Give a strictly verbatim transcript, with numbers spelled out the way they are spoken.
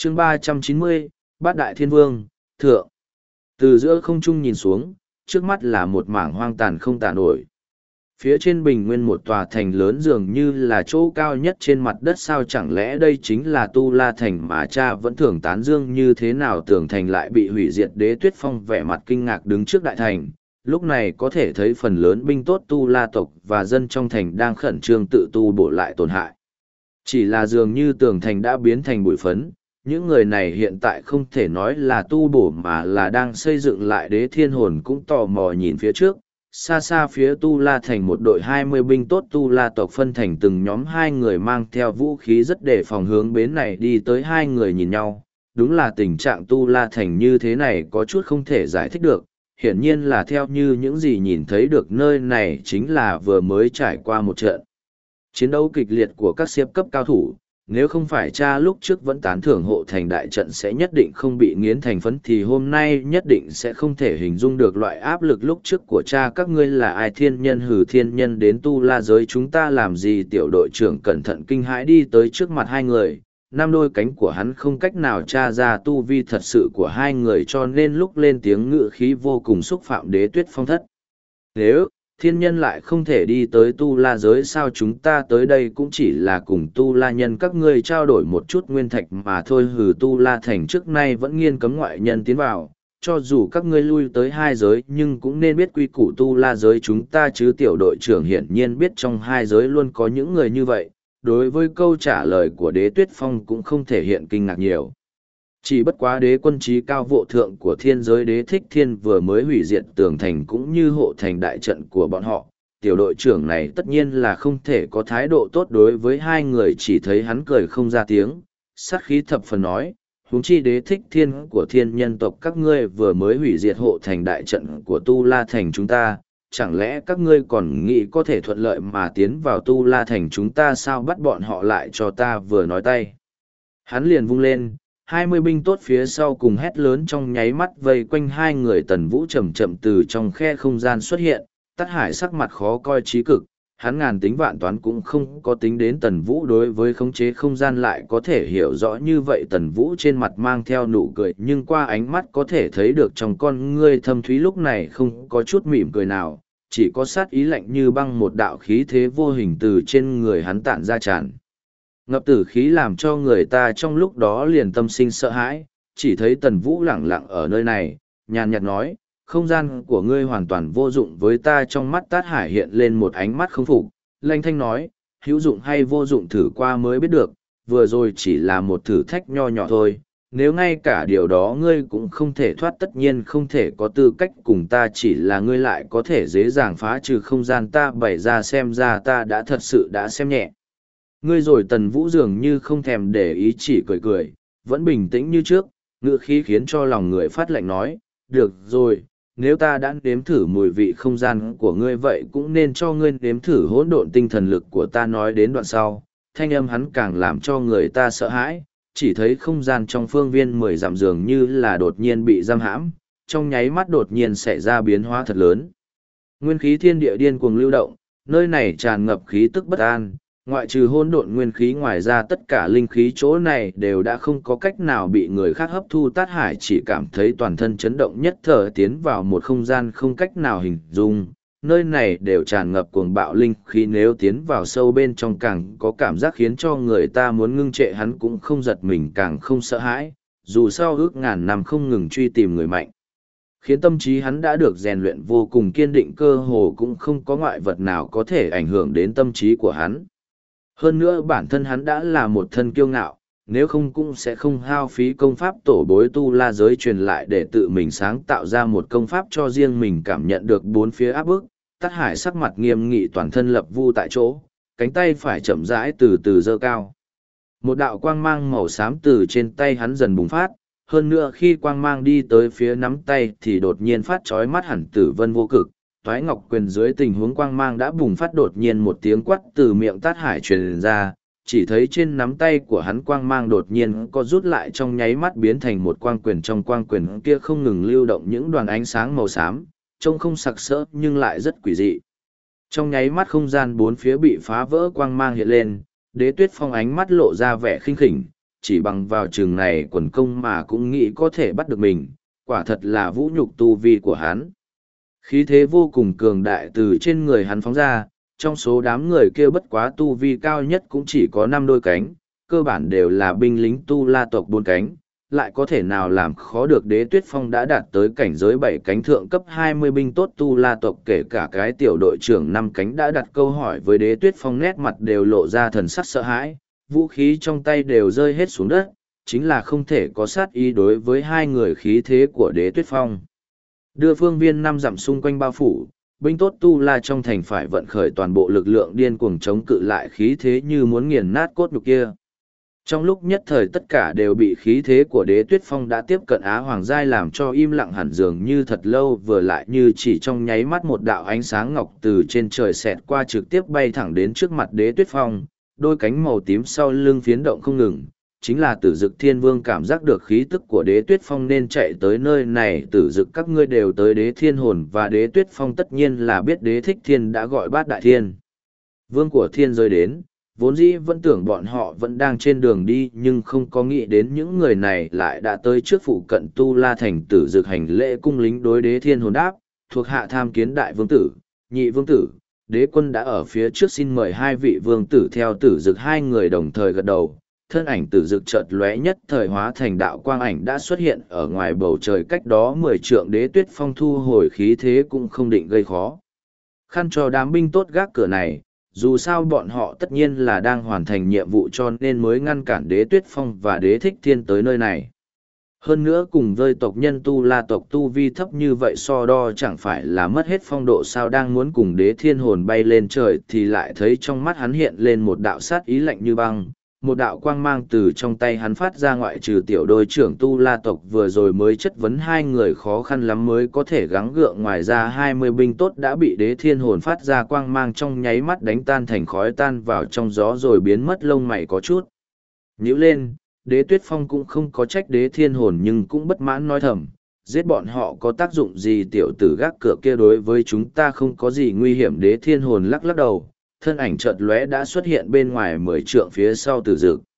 chương ba trăm chín mươi, Bát Đại Thiên Vương, Thượng. Từ giữa không trung nhìn xuống, trước mắt là một mảng hoang tàn không tả nổi. Phía trên bình nguyên một tòa thành lớn dường như là chỗ cao nhất trên mặt đất, sao chẳng lẽ đây chính là Tu La Thành mà cha vẫn thường tán dương như thế nào. Tường thành lại bị hủy diệt. Đế Tuyết Phong vẻ mặt kinh ngạc đứng trước đại thành, lúc này có thể thấy phần lớn binh tốt Tu La tộc và dân trong thành đang khẩn trương tự tu bổ lại tổn hại. Chỉ là dường như tường thành đã biến thành bụi phấn, những người này hiện tại không thể nói là tu bổ mà là đang xây dựng lại. Đế Thiên Hồn cũng tò mò nhìn phía trước, xa xa phía Tu La Thành một đội hai mươi binh tốt Tu La tộc phân thành từng nhóm, hai người mang theo vũ khí rất đề phòng hướng bến này đi tới. Hai người nhìn nhau, đúng là tình trạng Tu La Thành như thế này có chút không thể giải thích được. Hiển nhiên là theo như những gì nhìn thấy được, nơi này chính là vừa mới trải qua một trận chiến đấu kịch liệt của các siếp cấp cao thủ. Nếu không phải cha lúc trước vẫn tán thưởng hộ thành đại trận sẽ nhất định không bị nghiến thành phấn, thì hôm nay nhất định sẽ không thể hình dung được loại áp lực lúc trước của cha. Các ngươi là ai? Thiên nhân hử thiên nhân đến Tu La giới chúng ta làm gì? Tiểu đội trưởng cẩn thận kinh hãi đi tới trước mặt hai người, năm đôi cánh của hắn không cách nào tra ra tu vi thật sự của hai người, cho nên lúc lên tiếng ngự khí vô cùng xúc phạm. Đế Tuyết Phong thất nếu thiên nhân lại không thể đi tới Tu La giới sao? Chúng ta tới đây cũng chỉ là cùng Tu La nhân các ngươi trao đổi một chút nguyên thạch mà thôi. Hừ, Tu La thành trước nay vẫn nghiêm cấm ngoại nhân tiến vào, cho dù các ngươi lui tới hai giới nhưng cũng nên biết quy củ Tu La giới chúng ta chứ. Tiểu đội trưởng hiển nhiên biết trong hai giới luôn có những người như vậy, đối với câu trả lời của Đế Tuyết Phong cũng không thể hiện kinh ngạc nhiều. Chỉ bất quá đế quân trí cao vô thượng của thiên giới Đế Thích Thiên vừa mới hủy diệt tường thành cũng như hộ thành đại trận của bọn họ, tiểu đội trưởng này tất nhiên là không thể có thái độ tốt đối với hai người. Chỉ thấy hắn cười không ra tiếng, sát khí thập phần nói, huống chi Đế Thích Thiên của thiên nhân tộc các ngươi vừa mới hủy diệt hộ thành đại trận của Tu La thành chúng ta, chẳng lẽ các ngươi còn nghĩ có thể thuận lợi mà tiến vào Tu La thành chúng ta sao? Bắt bọn họ lại cho ta. Vừa nói tay hắn liền vung lên, hai mươi binh tốt phía sau cùng hét lớn trong nháy mắt vây quanh hai người. Tần Vũ chậm chậm từ trong khe không gian xuất hiện, Tát Hải sắc mặt khó coi trí cực, hắn ngàn tính vạn toán cũng không có tính đến Tần Vũ đối với khống chế không gian lại có thể hiểu rõ như vậy. Tần Vũ trên mặt mang theo nụ cười, nhưng qua ánh mắt có thể thấy được trong con ngươi thâm thúy lúc này không có chút mỉm cười nào, chỉ có sát ý lạnh như băng. Một đạo khí thế vô hình từ trên người hắn tản ra, tràn ngập tử khí làm cho người ta trong lúc đó liền tâm sinh sợ hãi. Chỉ thấy Tần Vũ lẳng lặng ở nơi này, nhàn nhạt nói, không gian của ngươi hoàn toàn vô dụng với ta. Trong mắt Tát Hải hiện lên một ánh mắt không phục, lanh thanh nói, hữu dụng hay vô dụng thử qua mới biết được, vừa rồi chỉ là một thử thách nho nhỏ thôi. Nếu ngay cả điều đó ngươi cũng không thể thoát, tất nhiên không thể có tư cách cùng ta. Chỉ là ngươi lại có thể dễ dàng phá trừ không gian ta bày ra, xem ra ta đã thật sự đã xem nhẹ ngươi rồi. Tần Vũ dường như không thèm để ý, chỉ cười cười, vẫn bình tĩnh như trước, ngữ khí khiến cho lòng người phát lạnh nói, được rồi, nếu ta đã nếm thử mùi vị không gian của ngươi vậy cũng nên cho ngươi nếm thử hỗn độn tinh thần lực của ta. Nói đến đoạn sau, thanh âm hắn càng làm cho người ta sợ hãi, chỉ thấy không gian trong phương viên mười dặm dường như là đột nhiên bị giam hãm, trong nháy mắt đột nhiên xảy ra biến hóa thật lớn. Nguyên khí thiên địa điên cuồng lưu động, nơi này tràn ngập khí tức bất an, ngoại trừ hỗn độn nguyên khí, ngoài ra tất cả linh khí chỗ này đều đã không có cách nào bị người khác hấp thu. Tát Hải chỉ cảm thấy toàn thân chấn động, nhất thở tiến vào một không gian không cách nào hình dung, nơi này đều tràn ngập cuồng bạo linh khí, nếu tiến vào sâu bên trong càng có cảm giác khiến cho người ta muốn ngưng trệ. Hắn cũng không giật mình càng không sợ hãi, dù sau ước ngàn năm không ngừng truy tìm người mạnh, khiến tâm trí hắn đã được rèn luyện vô cùng kiên định, cơ hồ cũng không có ngoại vật nào có thể ảnh hưởng đến tâm trí của hắn. Hơn nữa bản thân hắn đã là một thân kiêu ngạo, nếu không cũng sẽ không hao phí công pháp tổ bối Tu La giới truyền lại để tự mình sáng tạo ra một công pháp cho riêng mình. Cảm nhận được bốn phía áp bức, Tát Hải sắc mặt nghiêm nghị, toàn thân lập vu tại chỗ, cánh tay phải chậm rãi từ từ giơ cao. Một đạo quang mang màu xám từ trên tay hắn dần bùng phát, hơn nữa khi quang mang đi tới phía nắm tay thì đột nhiên phát chói mắt hẳn tử vân vô cực. Toái Ngọc Quyền dưới tình huống quang mang đã bùng phát, đột nhiên một tiếng quát từ miệng Tát Hải truyền ra, chỉ thấy trên nắm tay của hắn quang mang đột nhiên có rút lại, trong nháy mắt biến thành một quang quyền. Trong quang quyền kia không ngừng lưu động những đoàn ánh sáng màu xám, trông không sặc sỡ nhưng lại rất quỷ dị. Trong nháy mắt không gian bốn phía bị phá vỡ, quang mang hiện lên, Đế Tuyết Phong ánh mắt lộ ra vẻ khinh khỉnh, chỉ bằng vào trường này quần công mà cũng nghĩ có thể bắt được mình, quả thật là vũ nhục tu vi của hắn. Khí thế vô cùng cường đại từ trên người hắn phóng ra, trong số đám người kia bất quá tu vi cao nhất cũng chỉ có năm đôi cánh, cơ bản đều là binh lính tu la tộc bốn cánh, lại có thể nào làm khó được Đế Tuyết Phong đã đạt tới cảnh giới bảy cánh thượng cấp hai mươi binh tốt tu la tộc, kể cả cái tiểu đội trưởng năm cánh đã đặt câu hỏi với Đế Tuyết Phong, nét mặt đều lộ ra thần sắc sợ hãi, vũ khí trong tay đều rơi hết xuống đất, chính là không thể có sát ý đối với hai người khí thế của Đế Tuyết Phong. Đưa phương viên năm dặm xung quanh bao phủ, binh tốt tu la trong thành phải vận khởi toàn bộ lực lượng điên cuồng chống cự lại khí thế như muốn nghiền nát cốt nhục kia. Trong lúc nhất thời tất cả đều bị khí thế của Đế Tuyết Phong đã tiếp cận Á Hoàng Giai làm cho im lặng hẳn, dường như thật lâu, vừa lại như chỉ trong nháy mắt một đạo ánh sáng ngọc từ trên trời xẹt qua trực tiếp bay thẳng đến trước mặt Đế Tuyết Phong, đôi cánh màu tím sau lưng phiến động không ngừng. Chính là Tử Dực Thiên Vương cảm giác được khí tức của Đế Tuyết Phong nên chạy tới nơi này. Tử Dực các ngươi đều tới, Đế Thiên Hồn và Đế Tuyết Phong tất nhiên là biết Đế Thích Thiên đã gọi Bát Đại Thiên Vương của thiên giới đến, vốn dĩ vẫn tưởng bọn họ vẫn đang trên đường đi, nhưng không có nghĩ đến những người này lại đã tới trước phụ cận tu la thành. Tử Dực hành lễ cung lính đối Đế Thiên Hồn đáp, thuộc hạ tham kiến đại vương tử, nhị vương tử, đế quân đã ở phía trước, xin mời hai vị vương tử theo. Tử Dực hai người đồng thời gật đầu. Thân ảnh Tử Dực chợt lóe, nhất thời hóa thành đạo quang ảnh đã xuất hiện ở ngoài bầu trời cách đó mười trượng. Đế Tuyết Phong thu hồi khí thế cũng không định gây khó khăn cho đám binh tốt gác cửa này, dù sao bọn họ tất nhiên là đang hoàn thành nhiệm vụ cho nên mới ngăn cản Đế Tuyết Phong và Đế Thích Thiên tới nơi này. Hơn nữa cùng với tộc nhân tu la tộc tu vi thấp như vậy so đo chẳng phải là mất hết phong độ sao. Đang muốn cùng Đế Thiên Hồn bay lên trời thì lại thấy trong mắt hắn hiện lên một đạo sát ý lạnh như băng. Một đạo quang mang từ trong tay hắn phát ra, ngoại trừ tiểu đội trưởng tu la tộc vừa rồi mới chất vấn hai người khó khăn lắm mới có thể gắng gượng, ngoài ra hai mươi binh tốt đã bị Đế Thiên Hồn phát ra quang mang trong nháy mắt đánh tan thành khói, tan vào trong gió rồi biến mất. Lông mày có chút nhíu lên, Đế Tuyết Phong cũng không có trách Đế Thiên Hồn nhưng cũng bất mãn nói thầm, giết bọn họ có tác dụng gì, tiểu tử gác cửa kia đối với chúng ta không có gì nguy hiểm. Đế Thiên Hồn lắc lắc đầu, thân ảnh chợt lóe đã xuất hiện bên ngoài mười trượng phía sau Tử Dực.